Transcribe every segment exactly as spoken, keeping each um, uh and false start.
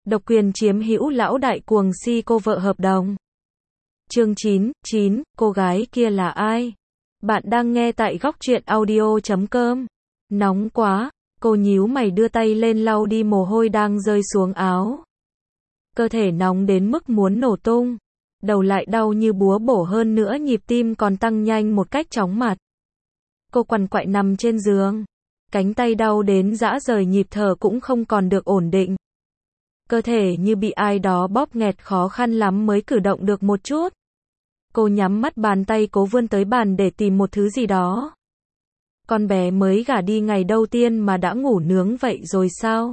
Độc quyền chiếm hữu lão đại cuồng si cô vợ hợp đồng. Chương chín, chín, cô gái kia là ai? Bạn đang nghe tại góc truyện audio chấm com. Nóng quá, cô nhíu mày đưa tay lên lau đi mồ hôi đang rơi xuống áo. Cơ thể nóng đến mức muốn nổ tung. Đầu lại đau như búa bổ, hơn nữa nhịp tim còn tăng nhanh một cách chóng mặt. Cô quằn quại nằm trên giường. Cánh tay đau đến rã rời, nhịp thở cũng không còn được ổn định. Cơ thể như bị ai đó bóp nghẹt, khó khăn lắm mới cử động được một chút. Cô nhắm mắt, bàn tay cố vươn tới bàn để tìm một thứ gì đó. Con bé mới gả đi ngày đầu tiên mà đã ngủ nướng vậy rồi sao?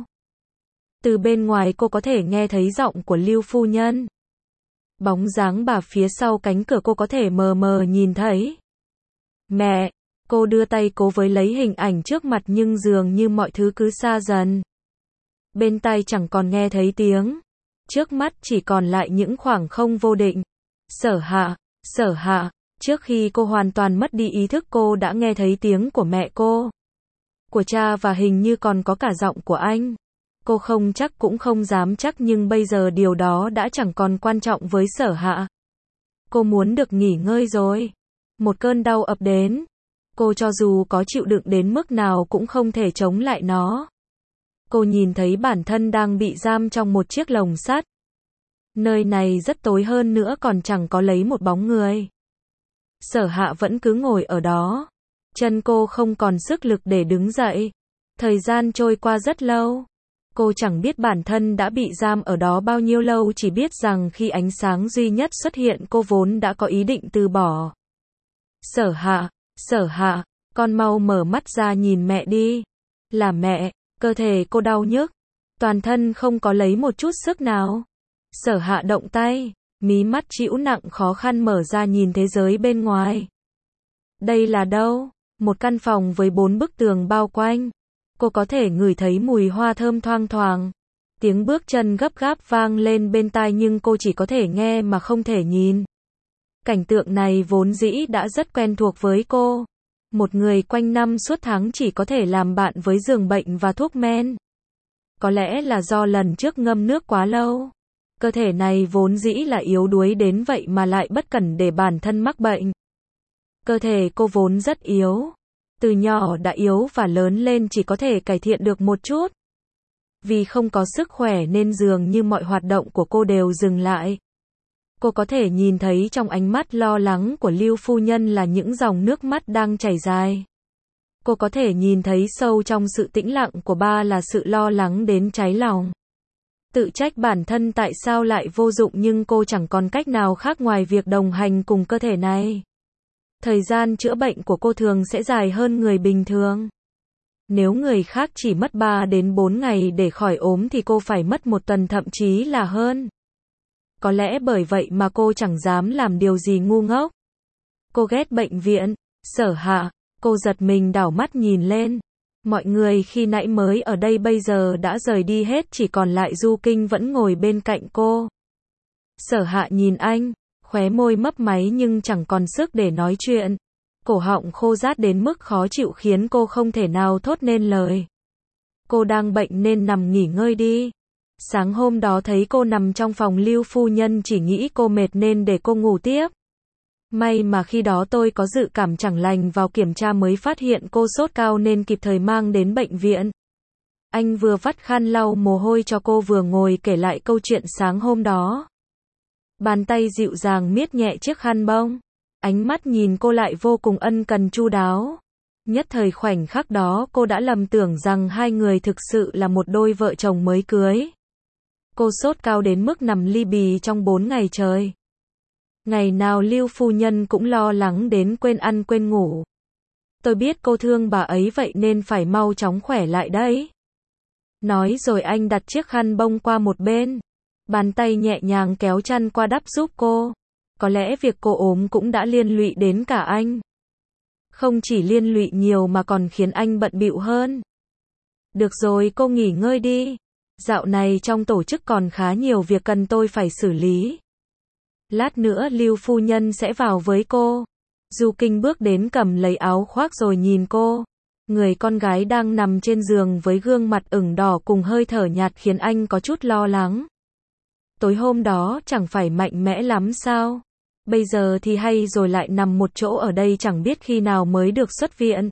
Từ bên ngoài cô có thể nghe thấy giọng của Lưu phu nhân. Bóng dáng bà phía sau cánh cửa cô có thể mờ mờ nhìn thấy. Mẹ! Cô đưa tay cố với lấy hình ảnh trước mặt nhưng dường như mọi thứ cứ xa dần. Bên tai chẳng còn nghe thấy tiếng. Trước mắt chỉ còn lại những khoảng không vô định. Sở Hạ, Sở Hạ, trước khi cô hoàn toàn mất đi ý thức cô đã nghe thấy tiếng của mẹ cô, của cha và hình như còn có cả giọng của anh. Cô không chắc cũng không dám chắc nhưng bây giờ điều đó đã chẳng còn quan trọng với Sở Hạ. Cô muốn được nghỉ ngơi rồi. Một cơn đau ập đến. Cô cho dù có chịu đựng đến mức nào cũng không thể chống lại nó. Cô nhìn thấy bản thân đang bị giam trong một chiếc lồng sắt. Nơi này rất tối, hơn nữa còn chẳng có lấy một bóng người. Sở Hạ vẫn cứ ngồi ở đó. Chân cô không còn sức lực để đứng dậy. Thời gian trôi qua rất lâu. Cô chẳng biết bản thân đã bị giam ở đó bao nhiêu lâu, chỉ biết rằng khi ánh sáng duy nhất xuất hiện cô vốn đã có ý định từ bỏ. Sở Hạ, Sở Hạ, con mau mở mắt ra nhìn mẹ đi. Là mẹ. Cơ thể cô đau nhức. Toàn thân không có lấy một chút sức nào. Sở Hạ động tay. Mí mắt chịu nặng, khó khăn mở ra nhìn thế giới bên ngoài. Đây là đâu? Một căn phòng với bốn bức tường bao quanh. Cô có thể ngửi thấy mùi hoa thơm thoang thoảng. Tiếng bước chân gấp gáp vang lên bên tai nhưng cô chỉ có thể nghe mà không thể nhìn. Cảnh tượng này vốn dĩ đã rất quen thuộc với cô. Một người quanh năm suốt tháng chỉ có thể làm bạn với giường bệnh và thuốc men. Có lẽ là do lần trước ngâm nước quá lâu. Cơ thể này vốn dĩ là yếu đuối đến vậy mà lại bất cẩn để bản thân mắc bệnh. Cơ thể cô vốn rất yếu. Từ nhỏ đã yếu và lớn lên chỉ có thể cải thiện được một chút. Vì không có sức khỏe nên dường như mọi hoạt động của cô đều dừng lại. Cô có thể nhìn thấy trong ánh mắt lo lắng của Lưu phu nhân là những dòng nước mắt đang chảy dài. Cô có thể nhìn thấy sâu trong sự tĩnh lặng của ba là sự lo lắng đến cháy lòng. Tự trách bản thân tại sao lại vô dụng nhưng cô chẳng còn cách nào khác ngoài việc đồng hành cùng cơ thể này. Thời gian chữa bệnh của cô thường sẽ dài hơn người bình thường. Nếu người khác chỉ mất ba đến bốn ngày để khỏi ốm thì cô phải mất một tuần thậm chí là hơn. Có lẽ bởi vậy mà cô chẳng dám làm điều gì ngu ngốc. Cô ghét bệnh viện. Sở Hạ, cô giật mình đảo mắt nhìn lên. Mọi người khi nãy mới ở đây bây giờ đã rời đi hết, chỉ còn lại Du Kinh vẫn ngồi bên cạnh cô. Sở Hạ nhìn anh, khóe môi mấp máy nhưng chẳng còn sức để nói chuyện. Cổ họng khô rát đến mức khó chịu khiến cô không thể nào thốt nên lời. Cô đang bệnh nên nằm nghỉ ngơi đi. Sáng hôm đó thấy cô nằm trong phòng Lưu phu nhân chỉ nghĩ cô mệt nên để cô ngủ tiếp. May mà khi đó tôi có dự cảm chẳng lành, vào kiểm tra mới phát hiện cô sốt cao nên kịp thời mang đến bệnh viện. Anh vừa vắt khăn lau mồ hôi cho cô vừa ngồi kể lại câu chuyện sáng hôm đó. Bàn tay dịu dàng miết nhẹ chiếc khăn bông. Ánh mắt nhìn cô lại vô cùng ân cần chu đáo. Nhất thời khoảnh khắc đó cô đã lầm tưởng rằng hai người thực sự là một đôi vợ chồng mới cưới. Cô sốt cao đến mức nằm li bì trong bốn ngày trời. Ngày nào Lưu phu nhân cũng lo lắng đến quên ăn quên ngủ. Tôi biết cô thương bà ấy vậy nên phải mau chóng khỏe lại đấy. Nói rồi anh đặt chiếc khăn bông qua một bên. Bàn tay nhẹ nhàng kéo chăn qua đắp giúp cô. Có lẽ việc cô ốm cũng đã liên lụy đến cả anh. Không chỉ liên lụy nhiều mà còn khiến anh bận bịu hơn. Được rồi, cô nghỉ ngơi đi. Dạo này trong tổ chức còn khá nhiều việc cần tôi phải xử lý. Lát nữa Lưu phu nhân sẽ vào với cô. Du Kinh bước đến cầm lấy áo khoác rồi nhìn cô. Người con gái đang nằm trên giường với gương mặt ửng đỏ cùng hơi thở nhạt khiến anh có chút lo lắng. Tối hôm đó chẳng phải mạnh mẽ lắm sao? Bây giờ thì hay rồi lại nằm một chỗ ở đây chẳng biết khi nào mới được xuất viện.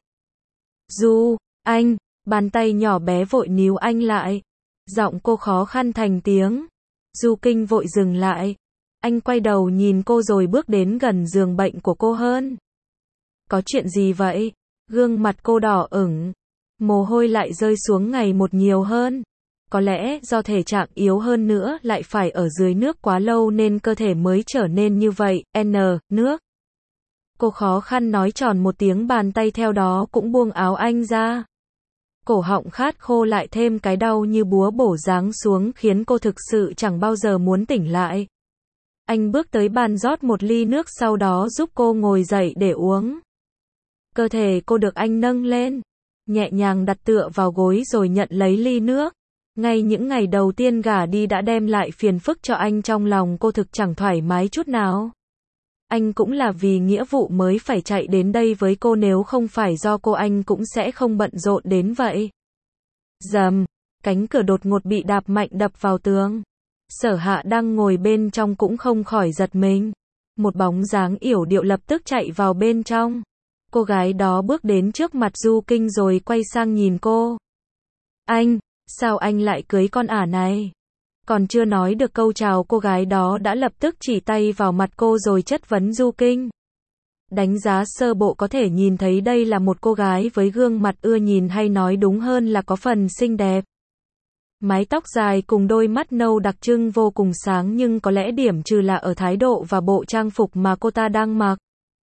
Du, anh, bàn tay nhỏ bé vội níu anh lại. Giọng cô khó khăn thành tiếng. Du Kinh vội dừng lại. Anh quay đầu nhìn cô rồi bước đến gần giường bệnh của cô hơn. Có chuyện gì vậy? Gương mặt cô đỏ ửng. Mồ hôi lại rơi xuống ngày một nhiều hơn. Có lẽ do thể trạng yếu hơn nữa lại phải ở dưới nước quá lâu nên cơ thể mới trở nên như vậy. N, nước. Cô khó khăn nói tròn một tiếng, bàn tay theo đó cũng buông áo anh ra. Cổ họng khát khô lại thêm cái đau như búa bổ giáng xuống khiến cô thực sự chẳng bao giờ muốn tỉnh lại. Anh bước tới bàn rót một ly nước sau đó giúp cô ngồi dậy để uống. Cơ thể cô được anh nâng lên, nhẹ nhàng đặt tựa vào gối rồi nhận lấy ly nước. Ngay những ngày đầu tiên gả đi đã đem lại phiền phức cho anh, trong lòng cô thực chẳng thoải mái chút nào. Anh cũng là vì nghĩa vụ mới phải chạy đến đây với cô, nếu không phải do cô anh cũng sẽ không bận rộn đến vậy. Rầm, cánh cửa đột ngột bị đạp mạnh đập vào tường. Sở Hạ đang ngồi bên trong cũng không khỏi giật mình. Một bóng dáng yểu điệu lập tức chạy vào bên trong. Cô gái đó bước đến trước mặt Du Kinh rồi quay sang nhìn cô. Anh, sao anh lại cưới con ả này? Còn chưa nói được câu chào, cô gái đó đã lập tức chỉ tay vào mặt cô rồi chất vấn Du Kinh. Đánh giá sơ bộ có thể nhìn thấy đây là một cô gái với gương mặt ưa nhìn, hay nói đúng hơn là có phần xinh đẹp. Mái tóc dài cùng đôi mắt nâu đặc trưng vô cùng sáng, nhưng có lẽ điểm trừ là ở thái độ và bộ trang phục mà cô ta đang mặc.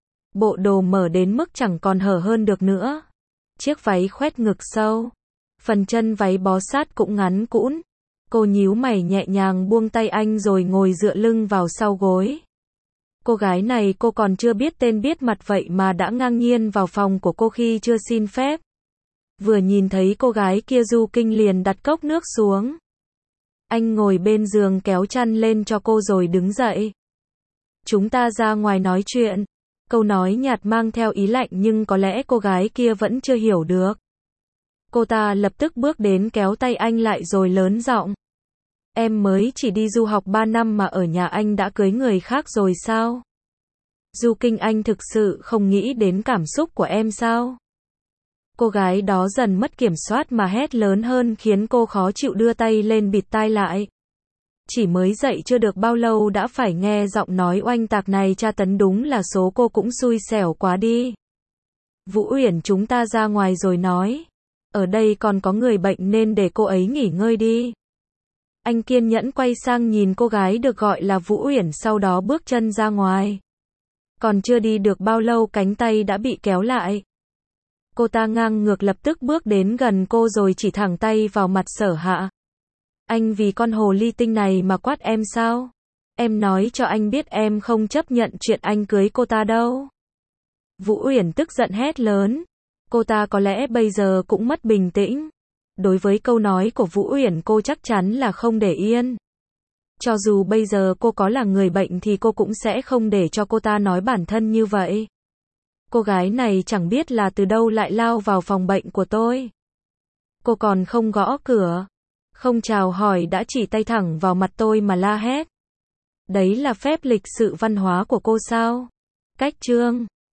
Bộ đồ mở đến mức chẳng còn hở hơn được nữa. Chiếc váy khoét ngực sâu. Phần chân váy bó sát cũng ngắn cũn. Cô nhíu mày nhẹ nhàng buông tay anh rồi ngồi dựa lưng vào sau gối. Cô gái này cô còn chưa biết tên biết mặt vậy mà đã ngang nhiên vào phòng của cô khi chưa xin phép. Vừa nhìn thấy cô gái kia, Du Kinh liền đặt cốc nước xuống. Anh ngồi bên giường kéo chăn lên cho cô rồi đứng dậy. Chúng ta ra ngoài nói chuyện. Câu nói nhạt mang theo ý lạnh nhưng có lẽ cô gái kia vẫn chưa hiểu được. Cô ta lập tức bước đến kéo tay anh lại rồi lớn giọng. Em mới chỉ đi du học ba năm mà ở nhà anh đã cưới người khác rồi sao? Du Kinh, anh thực sự không nghĩ đến cảm xúc của em sao? Cô gái đó dần mất kiểm soát mà hét lớn hơn khiến cô khó chịu đưa tay lên bịt tai lại. Chỉ mới dậy chưa được bao lâu đã phải nghe giọng nói oanh tạc này tra tấn, đúng là số cô cũng xui xẻo quá đi. Vũ Uyển, chúng ta ra ngoài rồi nói. Ở đây còn có người bệnh nên để cô ấy nghỉ ngơi đi. Anh kiên nhẫn quay sang nhìn cô gái được gọi là Vũ Uyển, sau đó bước chân ra ngoài. Còn chưa đi được bao lâu cánh tay đã bị kéo lại. Cô ta ngang ngược lập tức bước đến gần cô rồi chỉ thẳng tay vào mặt Sở Hạ. Anh vì con hồ ly tinh này mà quát em sao? Em nói cho anh biết em không chấp nhận chuyện anh cưới cô ta đâu. Vũ Uyển tức giận hét lớn. Cô ta có lẽ bây giờ cũng mất bình tĩnh. Đối với câu nói của Vũ Uyển cô chắc chắn là không để yên. Cho dù bây giờ cô có là người bệnh thì cô cũng sẽ không để cho cô ta nói bản thân như vậy. Cô gái này chẳng biết là từ đâu lại lao vào phòng bệnh của tôi. Cô còn không gõ cửa, không chào hỏi đã chỉ tay thẳng vào mặt tôi mà la hét. Đấy là phép lịch sự văn hóa của cô sao? Cách chương